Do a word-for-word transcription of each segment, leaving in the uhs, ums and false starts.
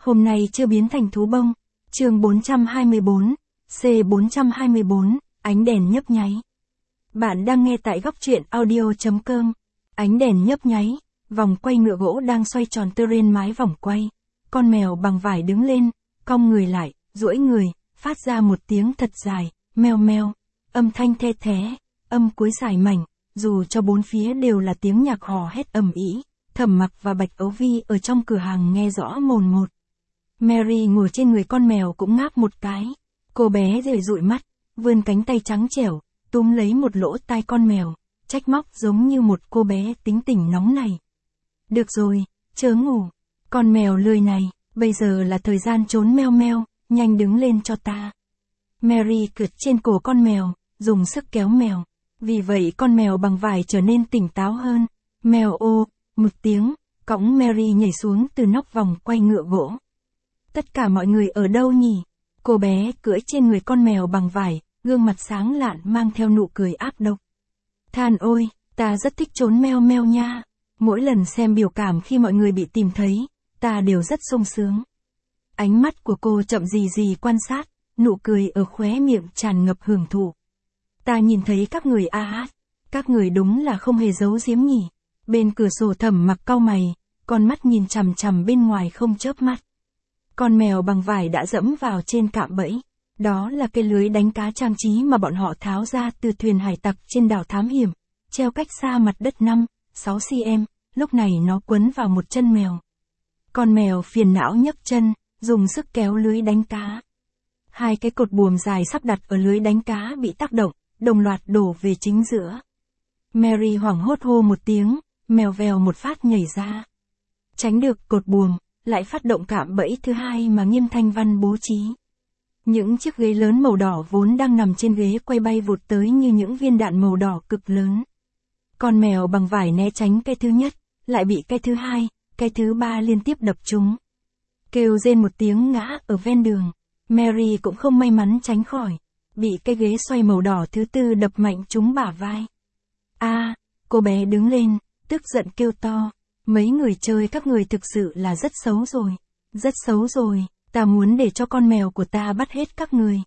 Hôm nay chưa biến thành thú bông. Chương bốn trăm hai mươi bốn, C bốn trăm hai mươi bốn, ánh đèn nhấp nháy. Bạn đang nghe tại góc truyện audio chấm com. Ánh đèn nhấp nháy, vòng quay ngựa gỗ đang xoay tròn trên mái vòng quay. Con mèo bằng vải đứng lên, cong người lại, duỗi người, phát ra một tiếng thật dài, meo meo. Âm thanh the thé, âm cuối dài mảnh, dù cho bốn phía đều là tiếng nhạc hò hét ầm ĩ. Thẩm Mặc và Bạch Ấu Vi ở trong cửa hàng nghe rõ mồn một. Mary ngồi trên người con mèo cũng ngáp một cái. Cô bé rời dụi mắt, vươn cánh tay trắng trẻo, túm lấy một lỗ tai con mèo, trách móc giống như một cô bé tính tình nóng này. Được rồi, chớ ngủ. Con mèo lười này, bây giờ là thời gian trốn meo meo, nhanh đứng lên cho ta. Mary cượt trên cổ con mèo, dùng sức kéo mèo. Vì vậy con mèo bằng vải trở nên tỉnh táo hơn. Mèo ô, một tiếng, cõng Mary nhảy xuống từ nóc vòng quay ngựa gỗ. Tất cả mọi người ở đâu nhỉ? Cô bé cưỡi trên người con mèo bằng vải, gương mặt sáng lạn mang theo nụ cười ác độc. Than ôi, ta rất thích trốn meo meo nha. Mỗi lần xem biểu cảm khi mọi người bị tìm thấy, ta đều rất sung sướng. Ánh mắt của cô chậm gì gì quan sát, nụ cười ở khóe miệng tràn ngập hưởng thụ. Ta nhìn thấy các người a hát, các người đúng là không hề giấu giếm nhỉ. Bên cửa sổ Thẩm Mặc cau mày, con mắt nhìn chằm chằm bên ngoài không chớp mắt. Con mèo bằng vải đã dẫm vào trên cạm bẫy. Đó là cây lưới đánh cá trang trí mà bọn họ tháo ra từ thuyền hải tặc trên đảo thám hiểm, treo cách xa mặt đất năm, sáu xăng-ti-mét, lúc này nó quấn vào một chân mèo. Con mèo phiền não nhấc chân, dùng sức kéo lưới đánh cá. Hai cái cột buồm dài sắp đặt ở lưới đánh cá bị tác động, đồng loạt đổ về chính giữa. Mary hoảng hốt hô một tiếng, mèo vèo một phát nhảy ra. Tránh được cột buồm, lại phát động cạm bẫy thứ hai mà Nghiêm Thanh Văn bố trí. Những chiếc ghế lớn màu đỏ vốn đang nằm trên ghế quay bay vụt tới như những viên đạn màu đỏ cực lớn. Con mèo bằng vải né tránh cái thứ nhất, lại bị cái thứ hai, cái thứ ba liên tiếp đập trúng. Kêu rên một tiếng ngã ở ven đường. Mary cũng không may mắn tránh khỏi, bị cái ghế xoay màu đỏ thứ tư đập mạnh trúng bả vai. A, à, cô bé đứng lên, tức giận kêu to. Mấy người chơi các người thực sự là rất xấu rồi. Rất xấu rồi, ta muốn để cho con mèo của ta bắt hết các người.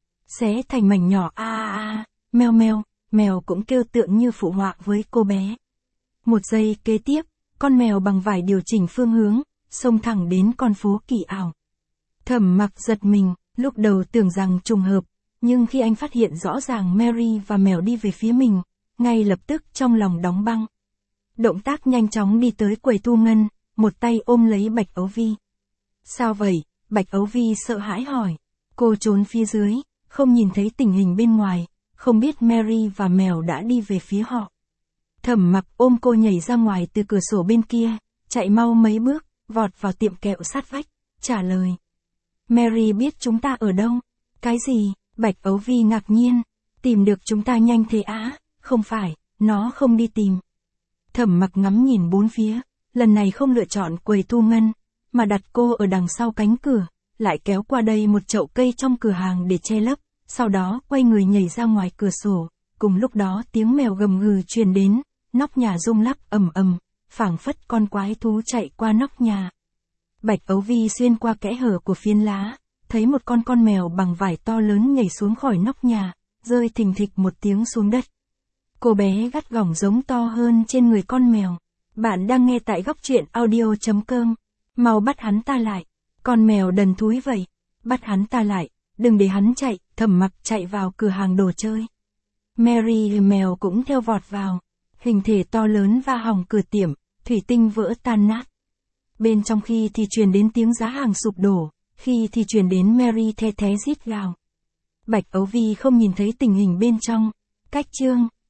Xé thành mảnh nhỏ a a a, meo meo, mèo cũng kêu tượng như phụ họa với cô bé. Một giây kế tiếp, con mèo bằng vải điều chỉnh phương hướng, xông thẳng đến con phố kỳ ảo. Thẩm Mặc giật mình, lúc đầu tưởng rằng trùng hợp, nhưng khi anh phát hiện rõ ràng Mary và mèo đi về phía mình, ngay lập tức trong lòng đóng băng. Động tác nhanh chóng đi tới quầy thu ngân, một tay ôm lấy Bạch Ấu Vi. Sao vậy? Bạch Ấu Vi sợ hãi hỏi. Cô trốn phía dưới, không nhìn thấy tình hình bên ngoài, không biết Mary và mèo đã đi về phía họ. Thẩm Mặc ôm cô nhảy ra ngoài từ cửa sổ bên kia, chạy mau mấy bước, vọt vào tiệm kẹo sát vách, trả lời. Mary biết chúng ta ở đâu? Cái gì? Bạch Ấu Vi ngạc nhiên. Tìm được chúng ta nhanh thế á? Không phải, nó không đi tìm. Thẩm Mặc ngắm nhìn bốn phía, lần này không lựa chọn quầy thu ngân, mà đặt cô ở đằng sau cánh cửa, lại kéo qua đây một chậu cây trong cửa hàng để che lấp, sau đó quay người nhảy ra ngoài cửa sổ. Cùng lúc đó tiếng mèo gầm gừ truyền đến, nóc nhà rung lắc ầm ầm, phảng phất con quái thú chạy qua nóc nhà. Bạch Ấu Vi xuyên qua kẽ hở của phiến lá, thấy một con con mèo bằng vải to lớn nhảy xuống khỏi nóc nhà, rơi thình thịch một tiếng xuống đất. Cô bé gắt gỏng giống to hơn trên người con mèo. Bạn đang nghe tại góc truyện audio chấm com. Mau bắt hắn ta lại. Con mèo đần thúi vậy. Bắt hắn ta lại, đừng để hắn chạy. Thẩm Mặc chạy vào cửa hàng đồ chơi. Mary mèo cũng theo vọt vào. Hình thể to lớn va hỏng cửa tiệm, thủy tinh vỡ tan nát. Bên trong khi thì truyền đến tiếng giá hàng sụp đổ, khi thì truyền đến Mary the thé rít gào. Bạch Ấu Vi không nhìn thấy tình hình bên trong. Cách chương